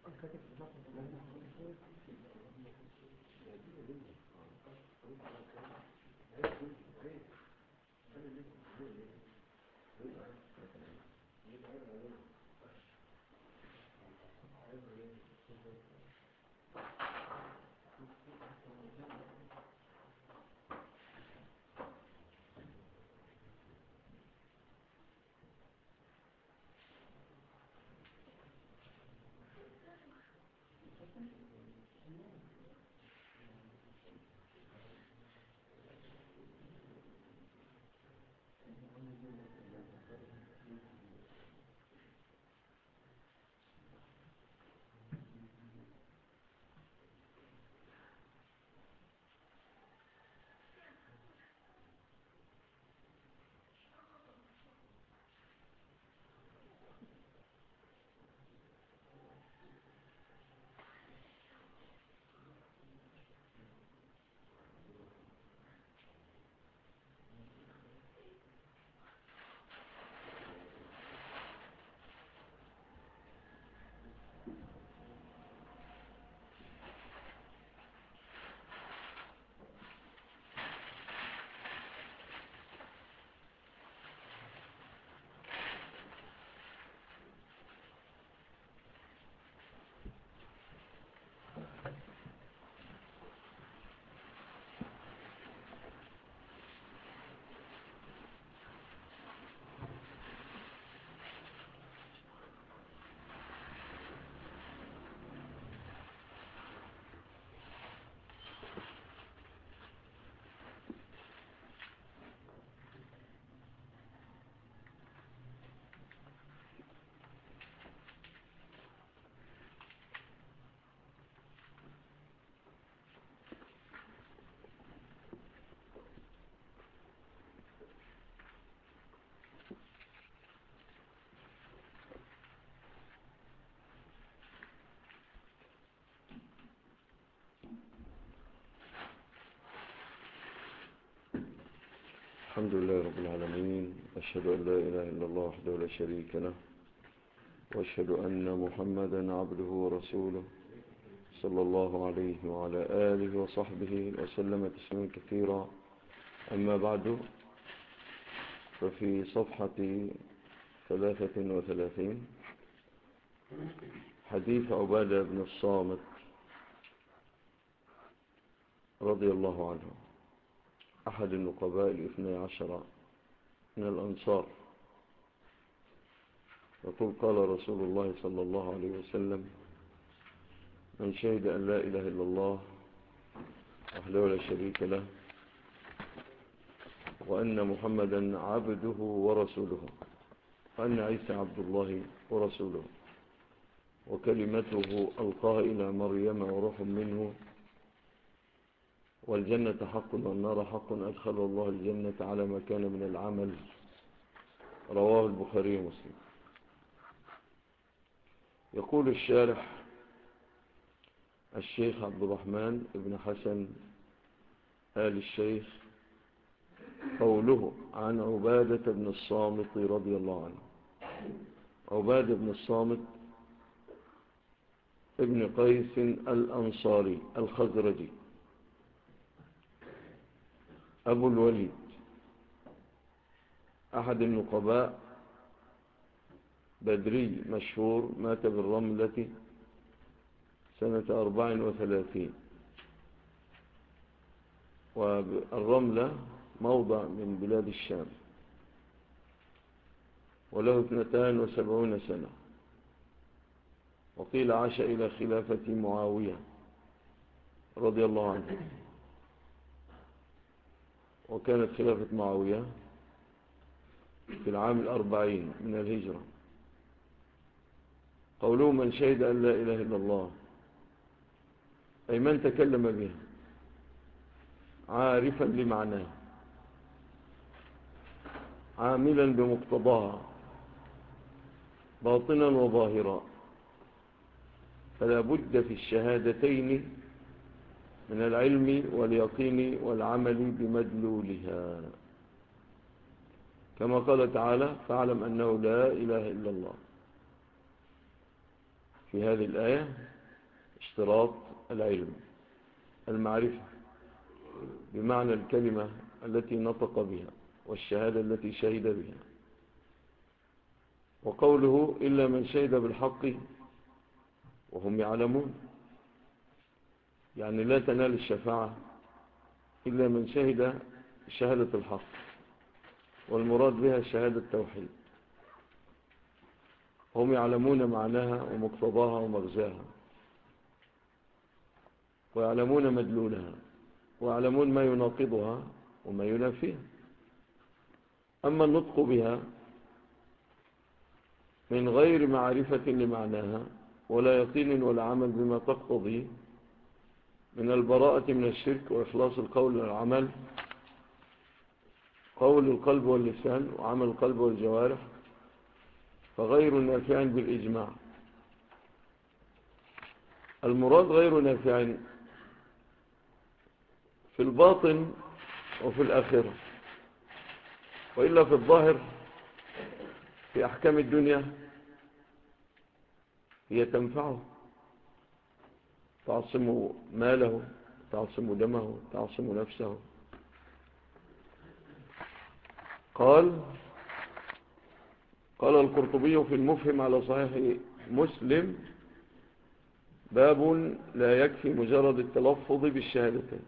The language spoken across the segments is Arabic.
الحمد لله رب العالمين. أشهد أن لا إله إلا الله وحده لا شريك له، وأشهد أن محمدا عبده ورسوله صلى الله عليه وعلى آله وصحبه وسلم تسليما كثيرا. أما بعد، ففي صفحة 33 حديث عبادة بن الصامت رضي الله عنه، أحد النقباء 12 من الأنصار. يقول: قال رسول الله صلى الله عليه وسلم: من شهد أن لا إله إلا الله وحده لا شريك له، وأن محمدا عبده ورسوله، وأن عيسى عبد الله ورسوله، وكلمته ألقاها إلى مريم وروح منه، والجنة حق والنار حق، أدخل الله الجنة على ما كان من العمل. رواه البخاري ومسلم. يقول الشارح الشيخ عبد الرحمن بن حسن آل الشيخ: قوله عن عبادة بن الصامت رضي الله عنه. عبادة بن الصامت ابن قيس الأنصاري الخزرجي أبو الوليد، أحد النقباء، بدري مشهور، مات بالرملة سنة 34. والرملة موضع من بلاد الشام، وله 72 سنة، وقيل عاش إلى خلافة معاوية رضي الله عنه، وكانت خلافة معاوية في العام 40 من الهجرة. قوله من شهد أن لا إله إلا الله، أي من تكلم بها عارفا لمعناه، عاملا بمقتضاها باطنا وظاهرا، فلا بد في الشهادتين من العلم واليقين والعمل بمدلولها، كما قال تعالى: فاعلم أنه لا إله إلا الله، في في هذه الآية اشتراط العلم، المعرفة بمعنى الكلمة التي نطق بها والشهادة التي شهد بها. وقوله إلا من شهد بالحق وهم يعلمون، يعني لا تنال الشفاعة إلا من شهد شهادة الحق، والمراد بها شهادة التوحيد. هم يعلمون معناها ومقتضاها ومغزاها، ويعلمون مدلولها، ويعلمون ما يناقضها وما ينافيها. أما النطق بها من غير معرفة لمعناها ولا يقين ولا عمل بما تقتضي من البراءة من الشرك وإخلاص القول والعمل، قول القلب واللسان وعمل القلب والجوارح، فغير نافع بالإجماع. المراد غير نافع في الباطن وفي الآخرة، وإلا في الظاهر في أحكام الدنيا هي تنفعه، تعصم ماله، تعصم دمه، تعصم نفسه. قال القرطبي في المفهم على صحيح مسلم: باب لا يكفي مجرد التلفظ بالشهادتين.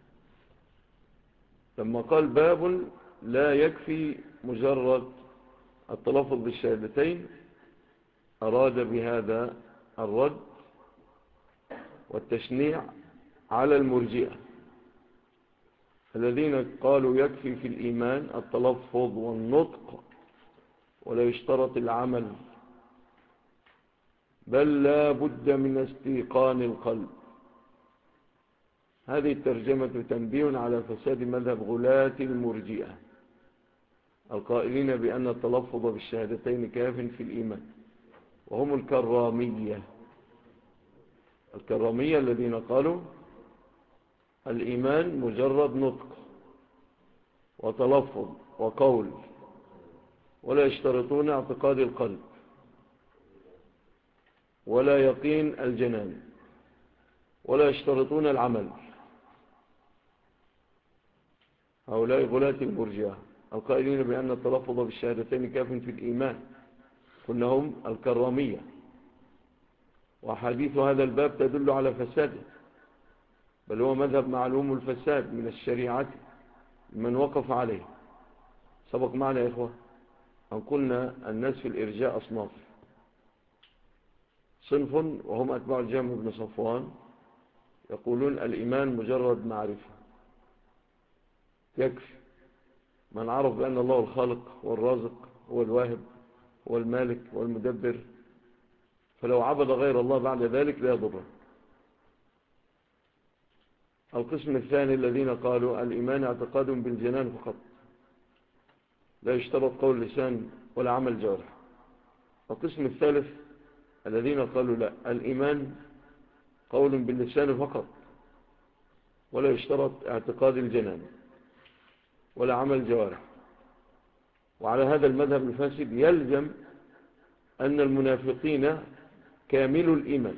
لما قال باب لا يكفي مجرد التلفظ بالشهادتين أراد بهذا الرد والتشنيع على المرجئة الذين قالوا يكفي في الإيمان التلفظ والنطق ولا يشترط العمل، بل لا بد من استيقان القلب. هذه الترجمة تنبيه على فساد مذهب غلاة المرجئة القائلين بأن التلفظ بالشهادتين كاف في الإيمان، وهم الكرامية الذين قالوا الإيمان مجرد نطق وتلفظ وقول، ولا يشترطون اعتقاد القلب ولا يقين الجنان ولا يشترطون العمل. هؤلاء غلاة المرجئة القائلين بأن التلفظ بالشهادتين كاف في الإيمان، كلهم الكرامية. وحديث هذا الباب تدل على فساده، بل هو مذهب معلوم الفساد من الشريعة من وقف عليه. سبق معنا يا إخوة أن قلنا الناس في الإرجاء أصناف: صنف وهم أتباع الجهم بن صفوان يقولون الإيمان مجرد معرفة يكفي، من عرف بأن الله الخالق والرازق هو الواهب هو المالك والمدبر، فلو عبد غير الله بعد ذلك لا يضره. القسم الثاني الذين قالوا الإيمان اعتقاد بالجنان فقط، لا يشترط قول لسان ولا عمل جوارح. القسم الثالث الذين قالوا لا، الإيمان قول باللسان فقط ولا يشترط اعتقاد الجنان ولا عمل جوارح. وعلى هذا المذهب الفاسد يلزم أن المنافقين كامل الإيمان.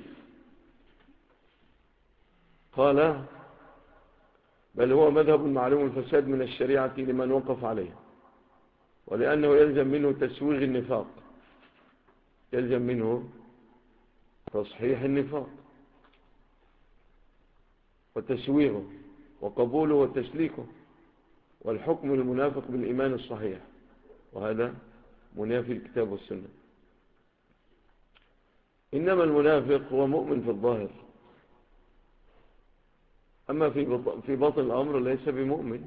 قال بل هو مذهب معلوم الفساد من الشريعة لمن وقف عليه، ولأنه يلزم منه تسويغ النفاق، يلزم منه تصحيح النفاق وتسويغه وقبوله وتسليكه، والحكم المنافق بالإيمان الصحيح، وهذا منافي الكتاب والسنة. إنما المنافق هو مؤمن في الظاهر، أما في باطن الأمر ليس بمؤمن،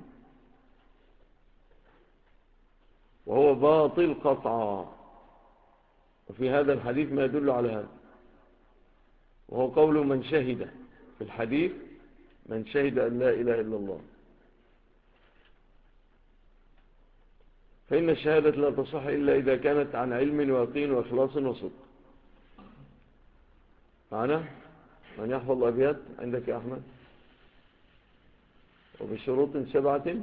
وهو باطل قطعا. وفي هذا الحديث ما يدل على هذا، وهو قول من شهد في الحديث: من شهد أن لا إله إلا الله. فإن الشهادة لا تصح إلا إذا كانت عن علم ويقين وإخلاص وصدق. معنا من يحفظ الأبيات عندك يا أحمد؟ وبشروط 7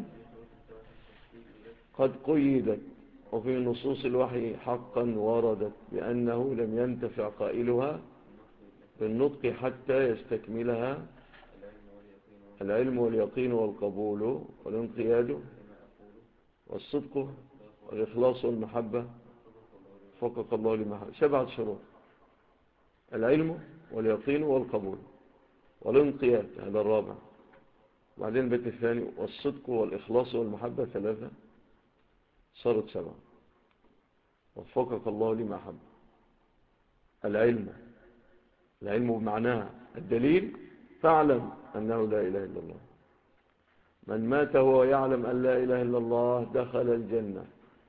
قد قيدت، وفي نصوص الوحي حقا وردت بأنه لم ينتفع قائلها بالنطق حتى يستكملها العلم واليقين والقبول والانقياد والصدق والإخلاص والمحبة وفقك الله لما حب. 7 شروط: العلم واليقين والقبول والانقياد، هذا الرابع. بعدين البيت الثاني: والصدق والإخلاص والمحبة، 3. صارت 7. وفقك الله لما حب. العلم بمعناها الدليل: فاعلم أنه لا إله إلا الله. من مات وهو يعلم أن لا إله إلا الله دخل الجنة.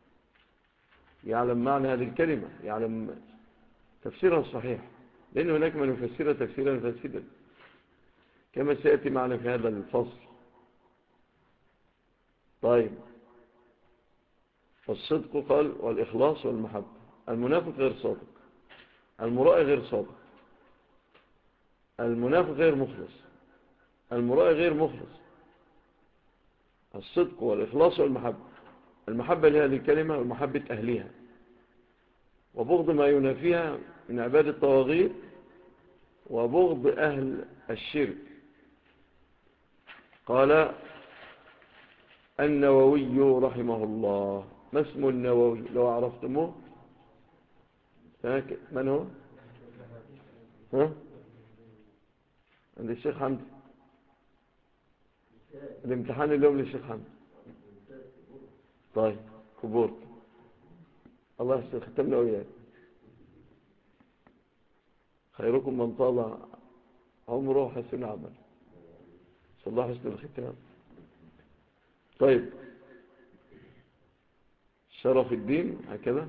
يعلم معنى هذه الكلمة، يعلم تفسيرها الصحيح، لأن هناك من يفسرها تفسيرا فاسدا كما سيأتي معنا في هذا الفصل. طيب، والصدق قال والإخلاص والمحبة. المنافق غير صادق، المرائي غير صادق، المنافق غير مخلص، المرائي غير مخلص. الصدق والإخلاص والمحبة. المحبة لهذه الكلمة ومحبة أهلها، وبغض ما ينافيها من عبادة الطواغيت، وبغض أهل الشرك. قال النووي رحمه الله. ما اسم النووي لو عرفتموه؟ من هو؟ عند الشيخ حمد. الامتحان اليوم للشيخ حمد. طيب، كبرت. الله يحسن ختمنا وياك. خيركم من طال عمره وحسن عمل. صلى الله حسن الختام. طيب، شرف الدين هكذا.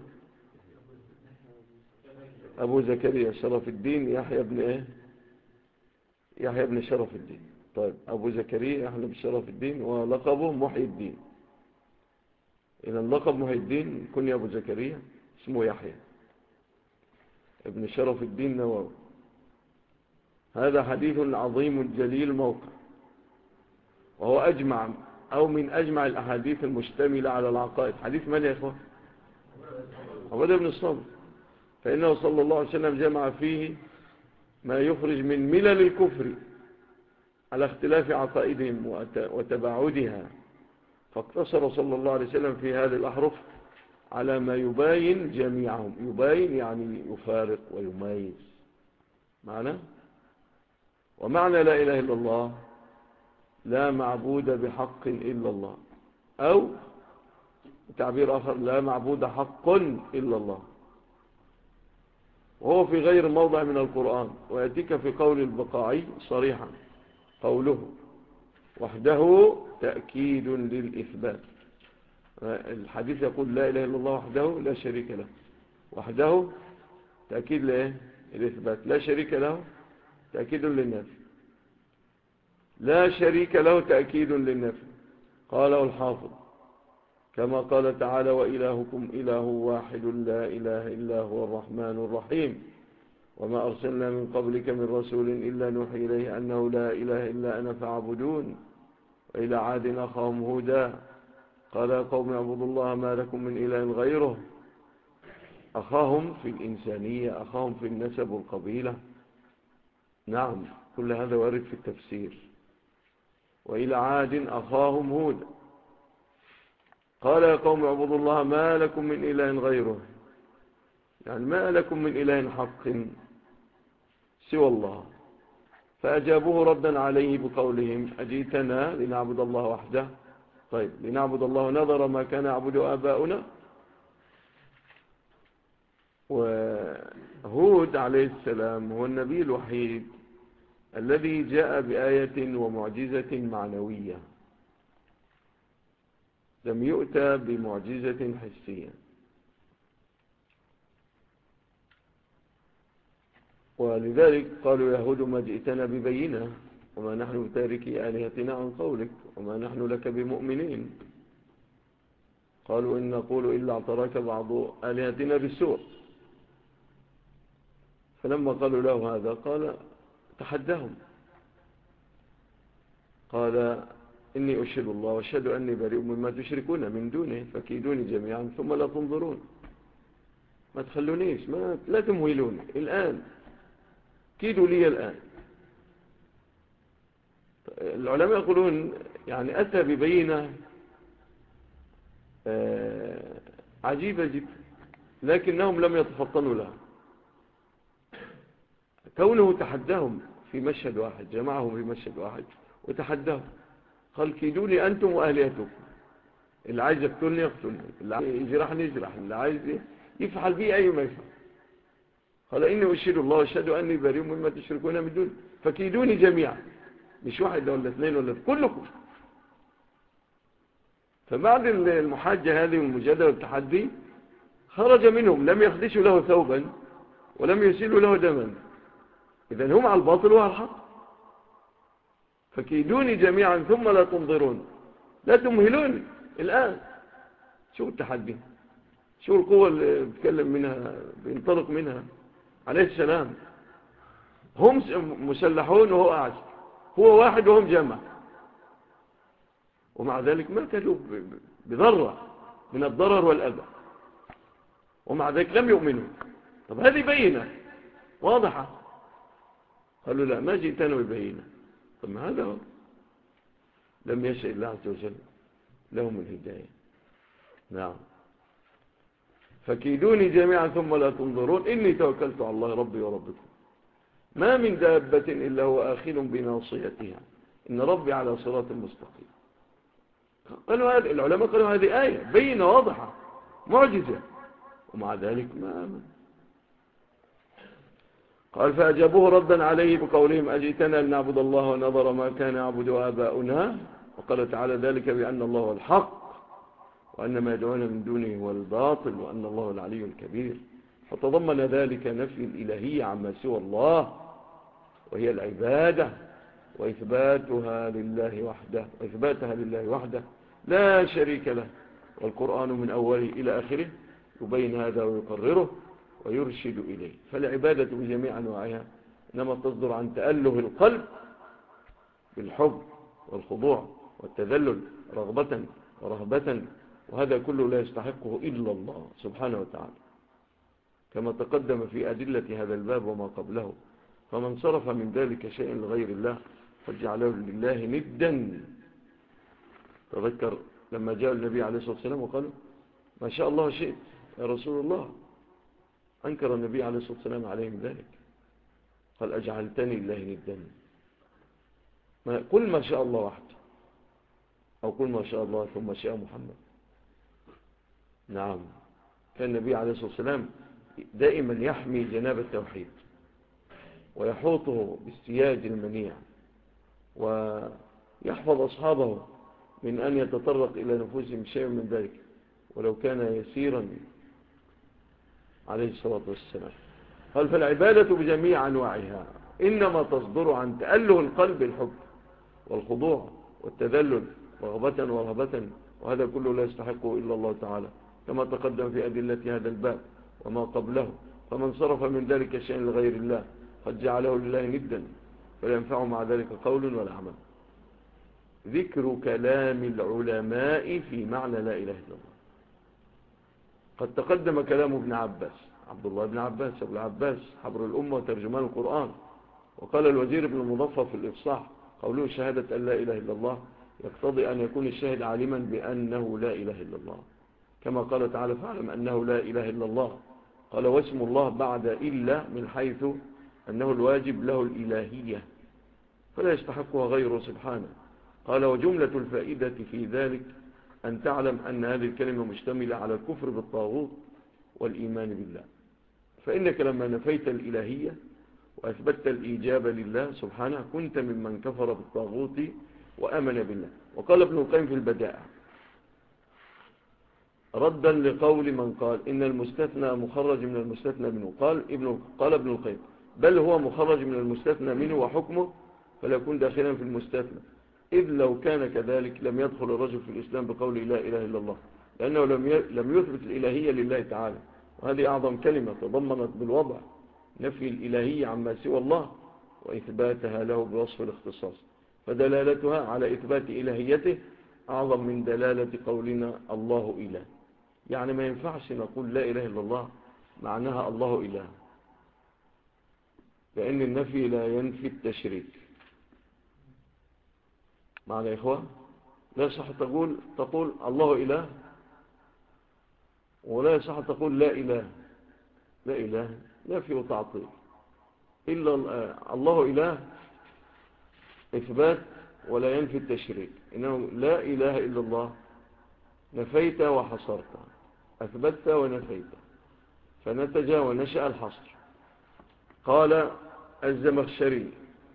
أبو زكريا شرف الدين يحيى بن إيه؟ يحيى بن شرف الدين. طيب، أبو زكريا يحيى بن شرف الدين، ولقبه محي الدين. إذا اللقب محي الدين، كن يا أبو زكريا، اسمه يحيى ابن شرف الدين نووي. هذا حديث عظيم جليل موقع، وهو أجمع أو من أجمع الأحاديث المشتملة على العقائد. حديث من يا إخوة؟ عبادة بن الصامت. فإنه صلى الله عليه وسلم جمع فيه ما يخرج من ملل الكفر على اختلاف عقائدهم وتباعدها، فاقتصر صلى الله عليه وسلم في هذه الأحرف على ما يباين جميعهم. يباين يعني يفارق ويميز معنى. ومعنى لا إله إلا الله: لا معبود بحق إلا الله، أو تعبير آخر: لا معبود حق إلا الله. وهو في غير موضع من القرآن، ويأتيك في قول البقاعي صريحا قوله وحده تأكيد للإثبات. الحديث يقول لا إله إلا الله وحده لا شريك له. وحده تأكيد لإيه؟ الإثبات. لا شريك له تأكيد للنفي. لا شريك له تأكيد للنفي. قاله الحافظ كما قال تعالى: وإلهكم إله واحد لا إله إلا هو الرحمن الرحيم، وما أرسلنا من قبلك من رسول إلا نوحي إليه أنه لا إله إلا أنا فاعبدون. وإلى عاد أخاهم هودا قال: يا قوم اعبدوا الله ما لكم من إله غيره. أخاهم في الإنسانية، أخاهم في النسب والقبيلة. نعم، كل هذا وارد في التفسير. وإلى عاد أخاهم هودا قال: يا قوم اعبدوا الله ما لكم من إله غيره، يعني ما لكم من إله حق سوى الله. فأجابوه ردا عليه بقولهم: أجيتنا لنعبد الله وحده؟ طيب، لنعبد الله نظر ما كان يعبد آباؤنا. وهود عليه السلام هو النبي الوحيد الذي جاء بآية ومعجزة معنوية، لم يؤتى بمعجزة حسية. ولذلك قالوا يهود: ما جئتنا ببينة، وما نحن بتاركي آلهتنا عن قولك، وما نحن لك بمؤمنين. قالوا: إن نقول إلا اعتراك بعض آلهتنا بالسوء. فلما قالوا له هذا قال تحدهم، قال: إني أشهد الله وأشهد أني بريء مما تشركون من دونه، فكيدوني جميعا ثم لا تنظرون. ما تخلونيش، لا تمهلوني الآن. كيدوا لي الآن. العلماء يقولون يعني أتى ببينة عجيبة جدا، لكنهم لم يتفطنوا لها. كونه تحداهم في مشهد واحد، جمعهم في مشهد واحد وتحداهم، قال كيدوا لي أنتم وأهليتكم، اللي عايز يقتلني يقتلني، اللي عايز يجرحني يجرح، اللي عايز يفعل بي أي ما يفعل. قال إني أشهد الله وأشهد أني بريء مما تشركون من دون فكيدوني جميعا، مش واحد ولا اثنين ولا كلكم. فبعد المحاجة هذه والمجادلة والتحدي خرج منهم، لم يخدشوا له ثوبا ولم يسيلوا له دما، إذن هم على الباطل وعلى الحق. فكيدوني جميعا ثم لا تنظرون، لا تمهلوني الآن. شو التحدي، شو القوة اللي بيتكلم منها بينطلق منها عليه السلام. هم مسلحون وهو أعز، هو واحد وهم جمع، ومع ذلك ما كانوا بذرة من الضرر والأذى، ومع ذلك لم يؤمنوا. طب هذه بينة واضحة. قالوا لا، ما جئتنا ببينة. طب ما هذا هو، لم يشاء الله عز وجل لهم الهداية. نعم. فكيدوني جميعا ثم لا تنظرون إني توكلت على الله ربي وربكم ما من دابة إلا هو آخذ بناصيتها إن ربي على صراط مستقيم. قالوا هذه العلماء، قالوا هذه آية بينة واضحة معجزة، ومع ذلك ما آمن. قال فأجابوه ردا عليه بقولهم أجئتنا لنعبد الله ونظر ما كان يعبد آباؤنا. وقال تعالى ذلك بأن الله هو الحق وأن ما يدعون من دونه هو الباطل وأن الله العلي الكبير. فتضمن ذلك نفي الإلهية عما سوى الله وهي العبادة وإثباتها لله وحده لا شريك له. والقرآن من أوله إلى آخره يبين هذا ويقرره ويرشد إليه. فالعبادة بجميع أنواعها إنما تصدر عن تأله القلب بالحب والخضوع والتذلل رغبة ورهبة، وهذا كله لا يستحقه إلا الله سبحانه وتعالى، كما تقدم في أدلة هذا الباب وما قبله. فمن صرف من ذلك شيء لغير الله فجعله لله ندا. تذكر لما جاء النبي عليه الصلاة والسلام وقال ما شاء الله شئت يا رسول الله، أنكر النبي عليه الصلاة والسلام عليهم ذلك، قال أجعلتني لله ندا. قل ما شاء الله وحده، أو قل ما شاء الله ثم شاء محمد. نعم. كان النبي عليه الصلاة والسلام دائما يحمي جناب التوحيد ويحوطه بالسياج المنيع، ويحفظ أصحابه من أن يتطرق إلى نفوسهم شيء من ذلك ولو كان يسيرا عليه الصلاة والسلام. قال فالعبادة بجميع أنواعها إنما تصدر عن تأله القلب الحب والخضوع والتذلل رغبة ورهبة، وهذا كله لا يستحقه إلا الله تعالى كما تقدم في أدلة هذا الباب وما قبله. فمن صرف من ذلك شيء لغير الله قد جعله لله ندا فلا ينفع مع ذلك قول ولا عمل. ذكر كلام العلماء في معنى لا إله إلا الله. قد تقدم كلام ابن عباس، عبد الله بن عباس أبو العباس حبر الأمة وترجمان القرآن. وقال الوزير بن المظفر في الإفصاح قوله شهادة أن لا إله إلا الله يقتضي أن يكون الشاهد عالما بأنه لا إله إلا الله، كما قال تعالى فاعلم أنه لا إله إلا الله. قال واسم الله بعد إلا من حيث أنه الواجب له الإلهية فلا يستحقها غيره سبحانه. قال وجملة الفائدة في ذلك أن تعلم أن هذه الكلمة مشتملة على الكفر بالطاغوت والإيمان بالله، فإنك لما نفيت الإلهية وأثبتت الإيجاب لله سبحانه كنت ممن كفر بالطاغوت وآمن بالله. وقال ابن القيم في البدائع ردا لقول من قال إن المستثنى مخرج من المستثنى منه، قال ابن القيم بل هو مخرج من المستثنى منه وحكمه فلا يكون داخلا في المستثنى، إذ لو كان كذلك لم يدخل الرجل في الإسلام بقول لا إله إلا الله، لأنه لم يثبت الإلهية لله تعالى، وهذه أعظم كلمة تضمنت بالوضع نفي الإلهية عما سوى الله وإثباتها له بوصف الاختصاص، فدلالتها على إثبات إلهيته أعظم من دلالة قولنا الله إله. يعني ما ينفعش نقول لا إله إلا الله معناها الله إله، لأن النفي لا ينفي التشريك. معنا يا إخوة؟ لا يصح تقول الله إله، ولا يصح تقول لا إله. لا إله نفي وتعطيل. إلا الله إله إثبات ولا ينفي التشريك. إنه لا إله إلا الله نفيت وحصرت، أثبتت ونفيت، فنتج ونشأ الحصر. قال الزمخشري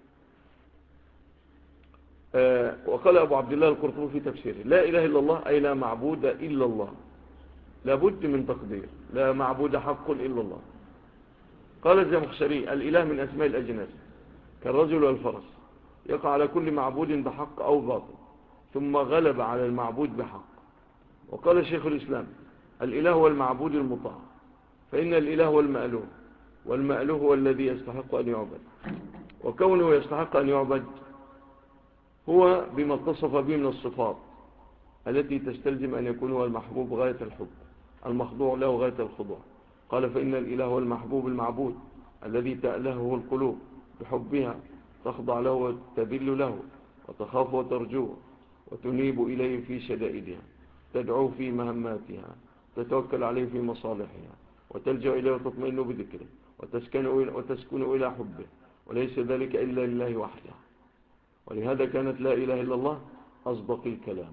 وقال أبو عبد الله القرطبي في تفسيره: لا إله إلا الله أي لا معبود إلا الله، لابد من تقدير، لا معبود حق إلا الله. قال الزمخشري: الإله من أسماء الأجناس كالرجل والفرس، يقع على كل معبود بحق أو باطل ثم غلب على المعبود بحق. وقال شيخ الإسلام: الإله هو المعبود المطاع، فإن الإله هو المألوه، والمألوه هو الذي يستحق أن يعبد، وكونه يستحق أن يعبد هو بما اتصف به من الصفات التي تستلزم أن يكون هو المحبوب غاية الحب، المخضوع له غاية الخضوع. قال: فإن الإله هو المحبوب المعبود الذي تألهه القلوب بحبها، تخضع له وتذل له وتخاف وترجوه وتنيب إليه في شدائدها، تدعو في مهماتها، تتوكل عليه في مصالحها، وتلجأ إليه وتطمئن بذكره، وتسكن إلى حبه، وليس ذلك إلا لله وحده. ولهذا كانت لا إله إلا الله أصدق الكلام،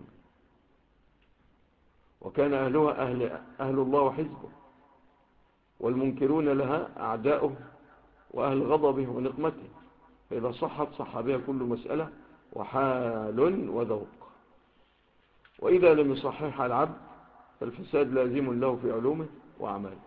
وكان أهلها أهل الله وحزبه، والمنكرون لها أعداؤه وأهل غضبه ونقمته. فإذا صحت صح بها كل مسألة وحال وذوق، وإذا لم يصحح العبد فالفساد لازم له في علومه وأعماله.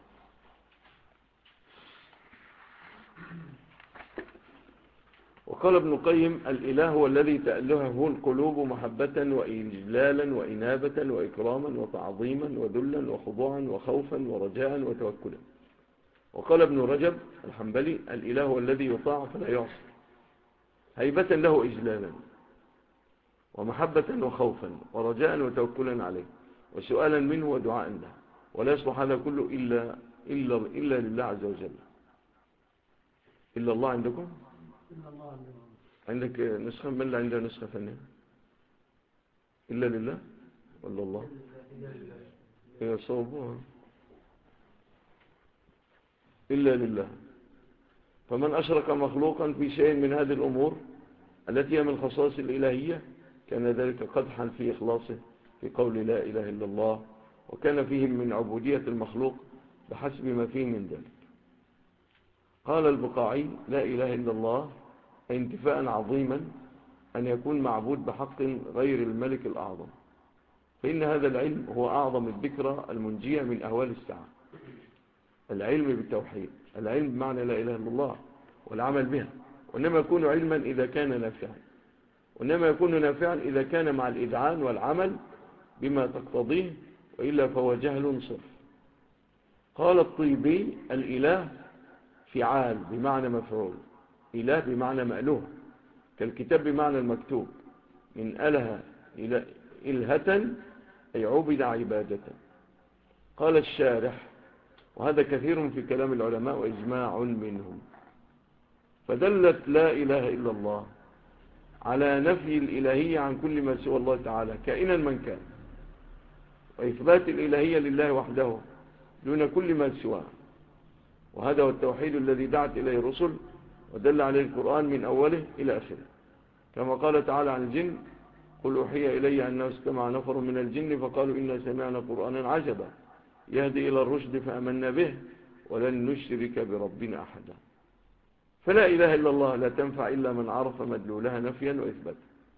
وقال ابن القيم: الإله هو الذي تألهه القلوب محبة وإجلالا وإنابة وإكراما وتعظيما وذلا وخضوعا وخوفا ورجاء وتوكلا. وقال ابن رجب الحنبلي: الإله هو الذي يطاع فلا يعصى، هيبة له إجلالا ومحبة وخوفا ورجاء وتوكلا عليه وسؤالا منه ودعاء له، ولا يصلح هذا كله إلا لله عز وجل. إلا الله عندكم؟ إلا الله عندنا. عندك نسخة؟ من اللي عنده نسخة ثانية؟ إلا لله ولا الله؟ هي صوبها إلا لله. فمن أشرك مخلوقا في شيء من هذه الأمور التي هي من خصائص الإلهية كان ذلك قدحا في إخلاصه في قول لا إله إلا الله، وكان فيه من عبودية المخلوق بحسب ما فيه من ذلك. قال البقاعي: لا إله إلا الله انتفاء عظيما أن يكون معبود بحق غير الملك الأعظم، فإن هذا العلم هو أعظم الذكرى المنجية من أهوال الساعة. العلم بالتوحيد، العلم بمعنى لا إله إلا الله والعمل بها، وإنما يكون علما إذا كان نافعا، وإنما يكون نافعا إذا كان مع الإذعان والعمل بما تقتضيه، وإلا فهو جهل صرف. قال الطيبي: الإله فعال بمعنى مفعول، إله بمعنى مألوه، كالكتاب بمعنى المكتوب، من أله إلى إلهة أي عبد عبادة. قال الشارح: وهذا كثير في كلام العلماء وإجماع منهم. فدلت لا إله إلا الله على نفي الإلهية عن كل ما سوى الله تعالى كائنا من كان، وإثبات الإلهية لله وحده دون كل ما سواه. وهذا هو التوحيد الذي دعت إليه الرسل ودل عليه القرآن من أوله إلى آخره، كما قال تعالى عن الجن: قل أوحي إلي أنه استمع نفر من الجن فقالوا إنا سمعنا قرآنا عجبا يهدي إلى الرشد فأمنا به ولن نشرك بربنا أحدا. فلا إله إلا الله لا تنفع إلا من عرف مدلولها نفيا وإثباتا،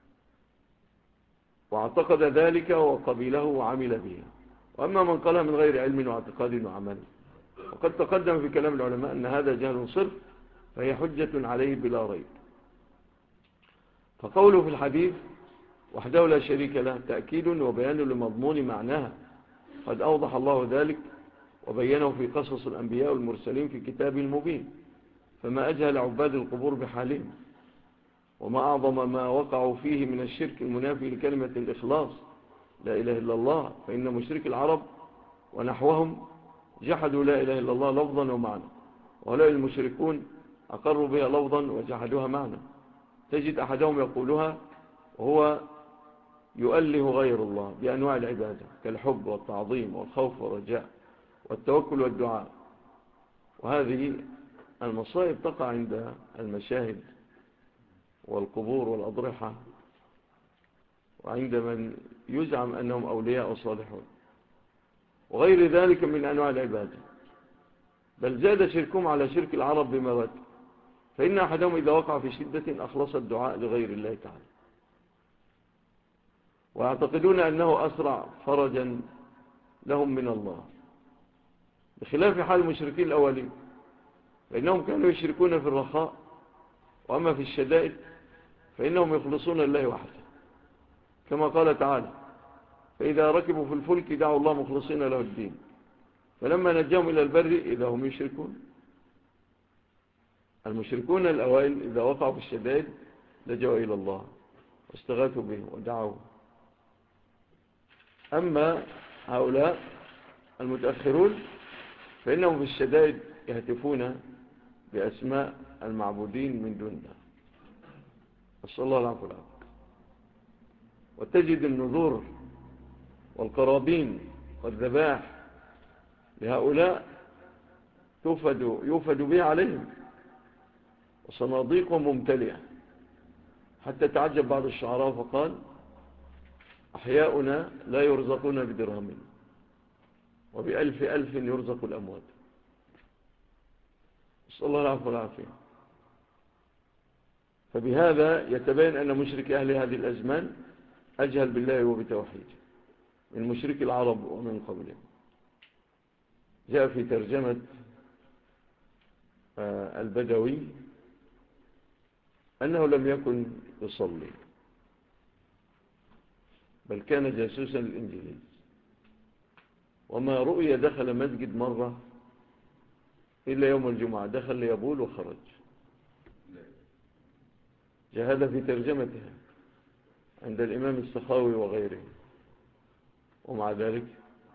واعتقد ذلك وقبله وعمل به. وأما من قالها من غير علم واعتقاد وعمل وقد تقدم في كلام العلماء أن هذا جهل صرف، فهي حجة عليه بلا ريب. فقوله في الحديث وحده لا شريك له تأكيد وبيان لمضمون معناها، قد أوضح الله ذلك وبينه في قصص الأنبياء والمرسلين في كتابه المبين. فما أجهل عباد القبور بحالهم، وما أعظم ما وقعوا فيه من الشرك المنافي لكلمة الإخلاص لا إله إلا الله. فإن مشرك العرب ونحوهم جحدوا لا إله إلا الله لفظا ومعنى، وهؤلاء المشركون أقروا بها لفظا وجحدوها معنى. تجد أحدهم يقولها وهو يؤله غير الله بأنواع العبادة كالحب والتعظيم والخوف والرجاء والتوكل والدعاء. وهذه المصائب تقع عند المشاهد والقبور والأضرحة وعند من يزعم أنهم أولياء صالحون وغير ذلك من أنواع العبادة. بل زاد شركهم على شرك العرب بمرات، فإن أحدهم إذا وقع في شدة أخلص الدعاء لغير الله تعالى، ويعتقدون أنه أسرع فرجا لهم من الله، بخلاف حال المشركين الأولين، فإنهم كانوا يشركون في الرخاء، وأما في الشدائد فإنهم يخلصون الله وحده، كما قال تعالى: فإذا ركبوا في الفلك دعوا الله مخلصين له الدين فلما نجاهم إلى البر إذا هم يشركون. المشركون الأوائل إذا وقعوا في الشدائد لجوا إلى الله واستغاثوا به ودعوا. أما هؤلاء المتأخرون فإنهم في الشدائد يهتفون بأسماء المعبودين من دون الله، نسأل الله العفو والعافية. وتجد النذور والقرابين والذبائح لهؤلاء يوفد بها عليهم، وصناديقهم ممتلئة، حتى تعجب بعض الشعراء فقال: أحياؤنا لا يرزقون بدرهم وبألف ألف يرزق الأموات. نسأل الله العفو والعافية. فبهذا يتبين أن مشرك أهل هذه الأزمان أجهل بالله وبتوحيده من مشرك العرب ومن قبلهم. جاء في ترجمة البدوي أنه لم يكن يصلي، بل كان جاسوسا للإنجليز، وما رؤية دخل مسجد مرة إلا يوم الجمعة، دخل ليبول وخرج. جاء هذا في ترجمتها عند الإمام السخاوي وغيره. ومع ذلك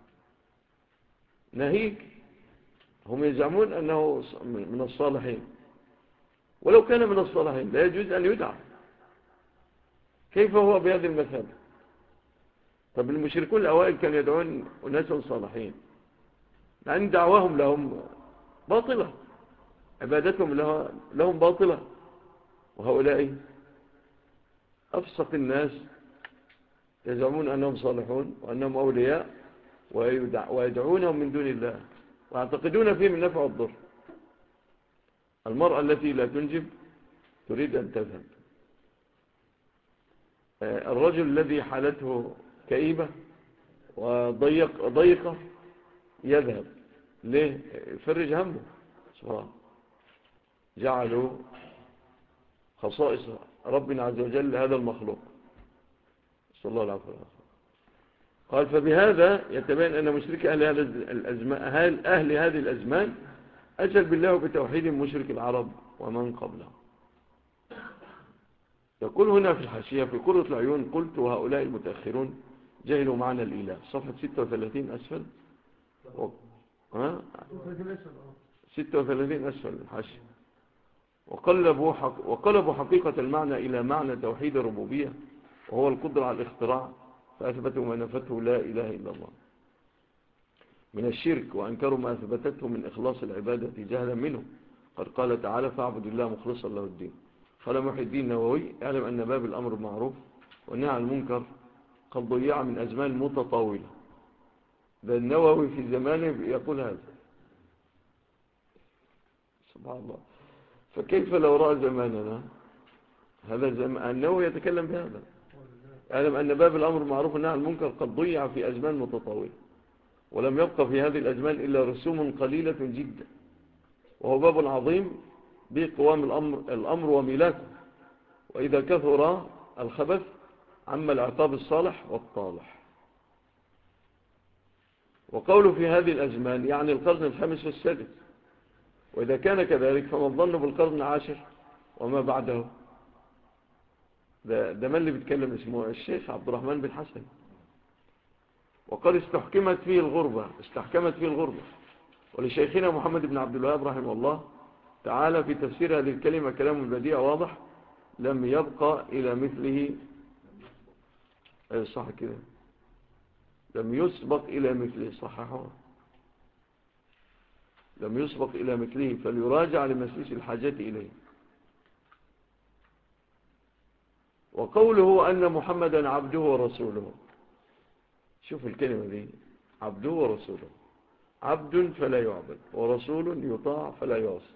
ناهيك هم يزعمون أنه من الصالحين، ولو كان من الصالحين لا يجوز أن يدعى. كيف هو بهذه المثابة؟ طب المشركون الأوائل كانوا يدعون أناسا صالحين، لأن دعواهم لهم باطلة، عبادتهم لهم باطلة، وهؤلاء أفسق الناس يزعمون أنهم صالحون وأنهم أولياء ويدعونهم من دون الله ويعتقدون فيهم النفع والضر. المرأة التي لا تنجب تريد أن تذهب، الرجل الذي حالته كئيبة وضيقة يذهب ليه؟ يفرج همه. سبحان، جعلوا خصائص ربنا عز وجل هذا المخلوق، صلى الله عليه وسلم. قال: فبهذا يتبين أن مشرك أهل هذه الأزمان أجل بالله بتوحيد مشرك العرب ومن قبله. يقول هنا في الحاشية في قرة العيون: قلت وهؤلاء المتأخرون جهلوا معنى الإله. صفحة 36 أسفل 36 أسفل الحاشية. وقلبوا حقيقة المعنى إلى معنى توحيد الربوبية، وهو القدرة على الاختراع، فأثبتوا ما نفته لا إله إلا الله من الشرك، وأنكروا ما أثبتته من إخلاص العبادة جهلا منه. قد قال تعالى: فاعبد الله مخلصا له الدين. قال محي الدين النووي: اعلم أن باب الأمر بالمعروف والنهي عن المنكر قد ضيع من أزمان متطاولة. ده النووي في زمانه يقول هذا، سبحان الله. فكيف لو رأى زماننا هذا النووي يتكلم بهذا؟ اعلم أن باب الأمر بالمعروف والنهي عن المنكر قد ضيع في أزمان متطاولة، ولم يبقى في هذه الأزمان إلا رسوم قليلة جدا، وهو باب عظيم بقوام الأمر وميلاكه. وإذا كثر الخبث عم العقاب الصالح والطالح. وقوله في هذه الأزمان يعني القرن الخامس والسادس، وإذا كان كذلك فما الظن بالقرن العاشر وما بعده؟ ده من اللي بيتكلم؟ اسمه الشيخ عبد الرحمن بن حسن. وقد استحكمت فيه الغربة ولشيخنا محمد بن عبد الوهاب رحمه الله تعالى في تفسير هذه الكلمة كلام بديع واضح، لم يبقى إلى مثله. صح كده، لم يسبق إلى مثله، صححه، لم يسبق إلى مثله فليراجع لمسيس الحاجات إليه. وقوله أن محمدا عبده ورسوله، شوف الكلمة دي، عبده ورسوله، عبد فلا يعبد ورسول يطاع فلا يعصى.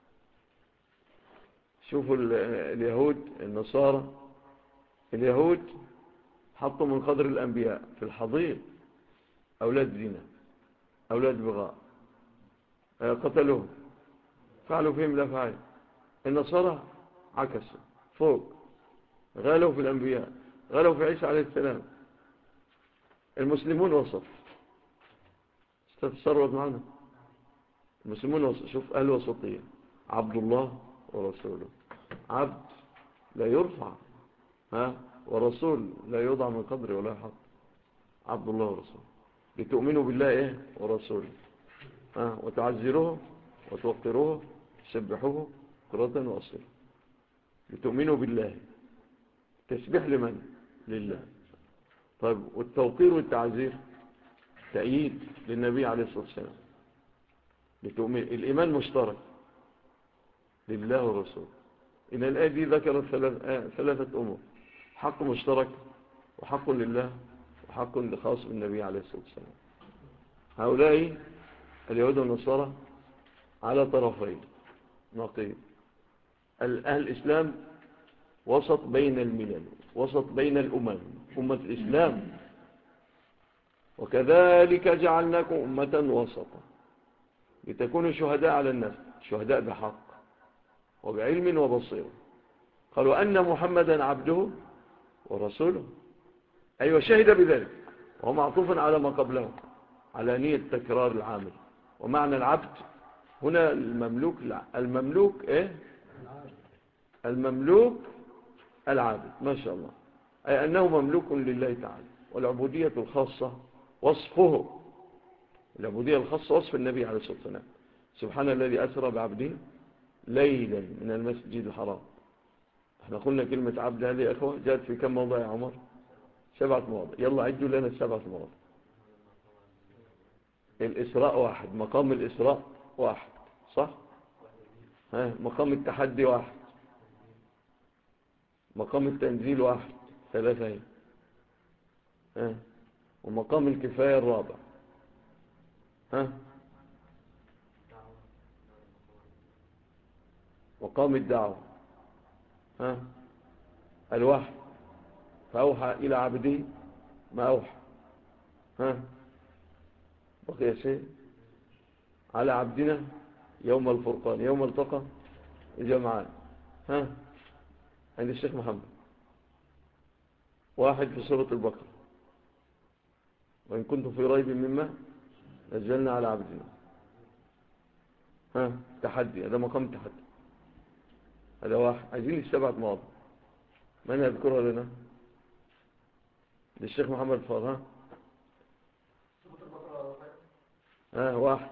شوفوا اليهود النصارى، اليهود حطوا من قدر الأنبياء في الحضيض أولاد زنا، أولاد بغاء، قتلوهم، فعلوا فيهم لا فعل. النصارى عكسوا فوق، غالوا في الأنبياء، غالوا في عيسى عليه السلام. المسلمون وسط، استفسروا معنا، المسلمون وسط. شوف أهل وسطية، عبد الله ورسوله، عبد لا يرفع ورسول لا يوضع من قدره ولا يحط، عبد الله ورسوله. لتؤمنوا بالله إيه ورسوله، وتعزروه وتوقروه تسبحوه بكرة وأصيلا. لتؤمنوا بالله، تسبح لمن؟ لله. طيب والتوقير والتعزير تأييد للنبي عليه الصلاة والسلام. لتؤمن، الإيمان مشترك لله ورسوله. إن الآية دي ذكرت ثلاثة أمور: حق مشترك، وحق لله، وحق خاص بالنبي عليه الصلاة والسلام. هؤلاء اليهود والنصارى على طرفين نقيض. أهل الإسلام وسط بين الملل، وسط بين الأمم، أمة الإسلام. وكذلك جعلناكم أمة وسطا لتكونوا شهداء على الناس، شهداء بحق وبعلم وبصيرة. قالوا أن محمدا عبده ورسوله، أيوة شهد بذلك، وهو معطوف على ما قبله على نية تكرار العامل. ومعنى العبد هنا المملوك، المملوك إيه؟ المملوك العابد، ما شاء الله، أي أنه مملوك لله تعالى. والعبودية الخاصة وصفه، العبودية الخاصة وصف النبي عليه الصلاة والسلام: سبحان الذي أسرى بعبده ليلا من المسجد الحرام. احنا قلنا كلمة عبد هذه يا أخوة جاءت في كم موضع يا عمر؟ 7 مواضع. يلا عدوا لنا 7 مواضع. الإسراء واحد، مقام الإسراء واحد، صح؟ مقام التحدي واحد، مقام التنزيل واحد، 3. ومقام الكفاية الرابع. مقام الدعوة، الوحي، فأوحى إلى عبده ما أوحى. بقي شيء على عبدنا يوم الفرقان، يوم التقى الجمعان. عند الشيخ محمد 1 في سورة البقرة: وإن كنتم في ريب مما نزلنا على عبدنا. تحدي، هذا مقام التحدي، هذا واحد. عايزين 7 مواضع، من يذكرها لنا؟ للشيخ محمد فار. 1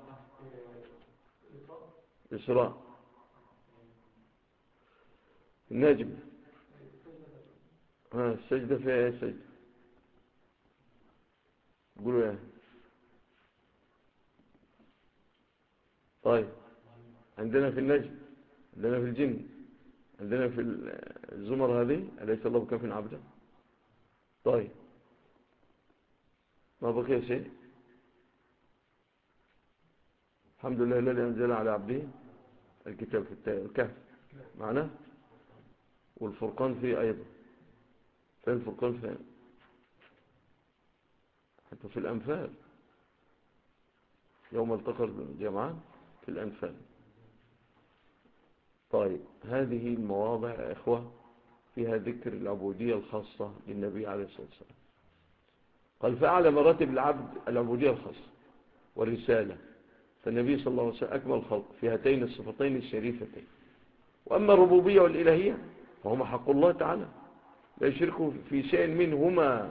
إسراء، النجم، السجدة فيها ايه؟ سجدة، قولوا ايه؟ طيب عندنا في النجم، عندنا في الجن، عندنا في الزمر هذه أليس الله بكاف عبده. طيب ما بقي شيء؟ الحمد لله الذي أنزل على عبده الكتاب في الكهف معنا. والفرقان فيه أيضا، فين الفرقان؟ فين؟ حتى في الأنفال، يوم التقى الجمعان في الأنفال. طيب هذه المواضع يا إخوة فيها ذكر العبودية الخاصة للنبي عليه الصلاة والسلام. قال فأعلى مراتب العبد العبودية الخاصة والرسالة، فالنبي صلى الله عليه وسلم أكمل الخلق في هاتين الصفتين الشريفتين. وأما الربوبية والإلهية فهما حق الله تعالى، لا يشركوا في شيء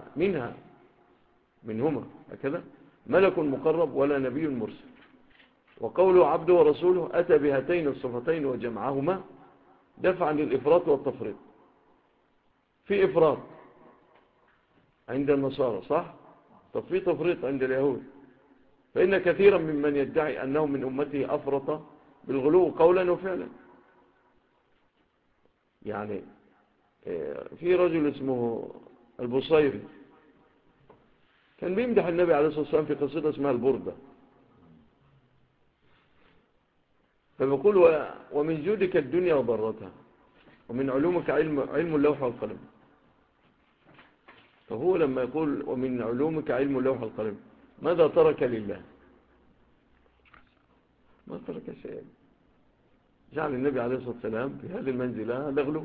منهما هكذا ملك مقرب ولا نبي مرسل. وقوله عبده ورسوله أتى بهاتين الصفتين وجمعهما دفعا للإفراط والتفريط. في إفراط عند النصارى صح؟ طب في تفريط عند اليهود. فإن كثيرا ممن يدعي أنه من أمته أفرط بالغلو قولا وفعلا. يعني في رجل اسمه البصيري كان بيمدح النبي عليه الصلاة والسلام في قصيدة اسمها البردة، فبيقول ومن جودك الدنيا وضرتها ومن علومك علم اللوح والقلم. فهو لما يقول ومن علومك علم اللوح والقلم ماذا ترك لله؟ ما ترك شيئا. جعل النبي عليه الصلاة والسلام في هذه المنزلة هذا غلو،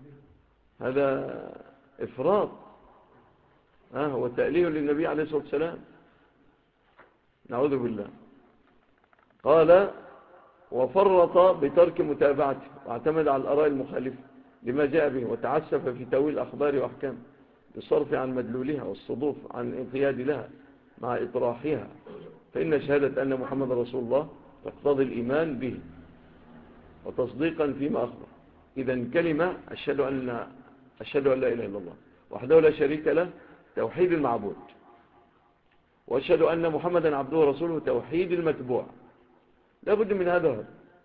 هذا إفراط، هو تأليه للنبي عليه الصلاة والسلام، نعوذ بالله. قال وفرط بترك متابعته واعتمد على الآراء المخالفة لما جاء به وتعسف في تأويل الأخبار وأحكام بالصرف عن مدلولها والصدوف عن الانقياد لها مع إطراحها. فإن شهادة أن محمد رسول الله تقتضي الإيمان به وتصديقا فيما أخبر. إذن كلمة أشهد أن لا إله إلا الله وحده لا شريك له توحيد المعبود، وأشهد أن محمدا عبده ورسوله توحيد المتبوع. لا بد من هذا.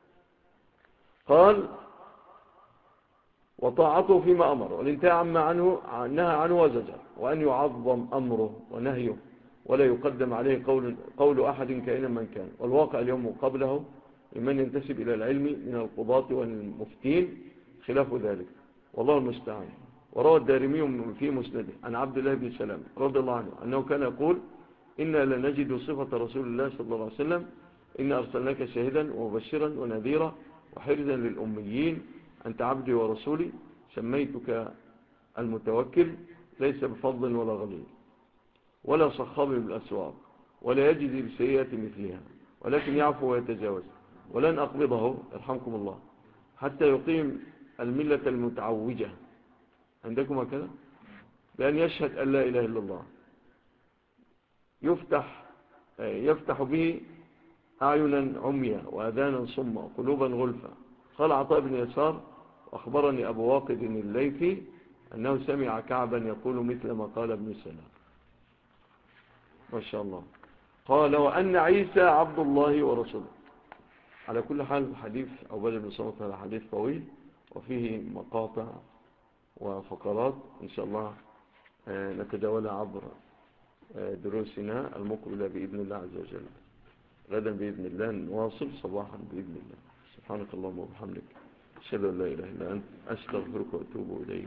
قال وطاعته فيما أمر والانتهاء عما نهى عنه وزجر، وأن يعظم أمره ونهيه ولا يقدم عليه قول أحد كائنا من كان. والواقع اليوم قبله لمن ينتسب إلى العلم من القضاة والمفتين خلاف ذلك، والله المستعان. وروى الدارمي في مسنده عن عبد الله بن سلام رضي الله عنه أنه كان يقول إنا لنجد صفة رسول الله صلى الله عليه وسلم إن أرسلناك شاهدا ومبشرا ونذيرا وحرزا للأميين أنت عبدي ورسولي سميتك المتوكل ليس بفضل ولا غليل ولا صخاب بالأسواق ولا يجزي بسيئة مثلها ولكن يعفو ويتجاوز ولن أقبضه يرحمكم الله حتى يقيم الملة المتعوجة عندكم هكذا بأن يشهد أن لا إله إلا الله يفتح به أعينا عميا وأذانا صما وقلوبا غلفا. قال عطاء بن يسار أخبرني أبو واقد الليثي أنه سمع كعبا يقول مثل ما قال ابن سلام. ما شاء الله. قال وأن عيسى عبد الله ورسوله. على كل حال الحديث أو بدل بن صمت هذا حديث طويل وفيه مقاطع وفقرات إن شاء الله نتداولها عبر دروسنا المقبلة بإذن الله عز وجل. غدا بإذن الله نواصل صباحا بإذن الله. سبحانك اللهم وبحمدك أشهد أن لا إله إلا أنت أستغفرك وأتوب إليك.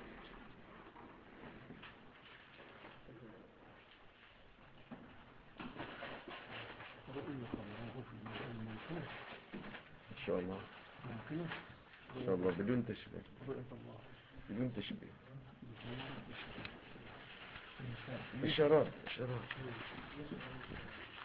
إن شاء الله إن شاء الله بدون تشبيه بدون تشبيه إشارات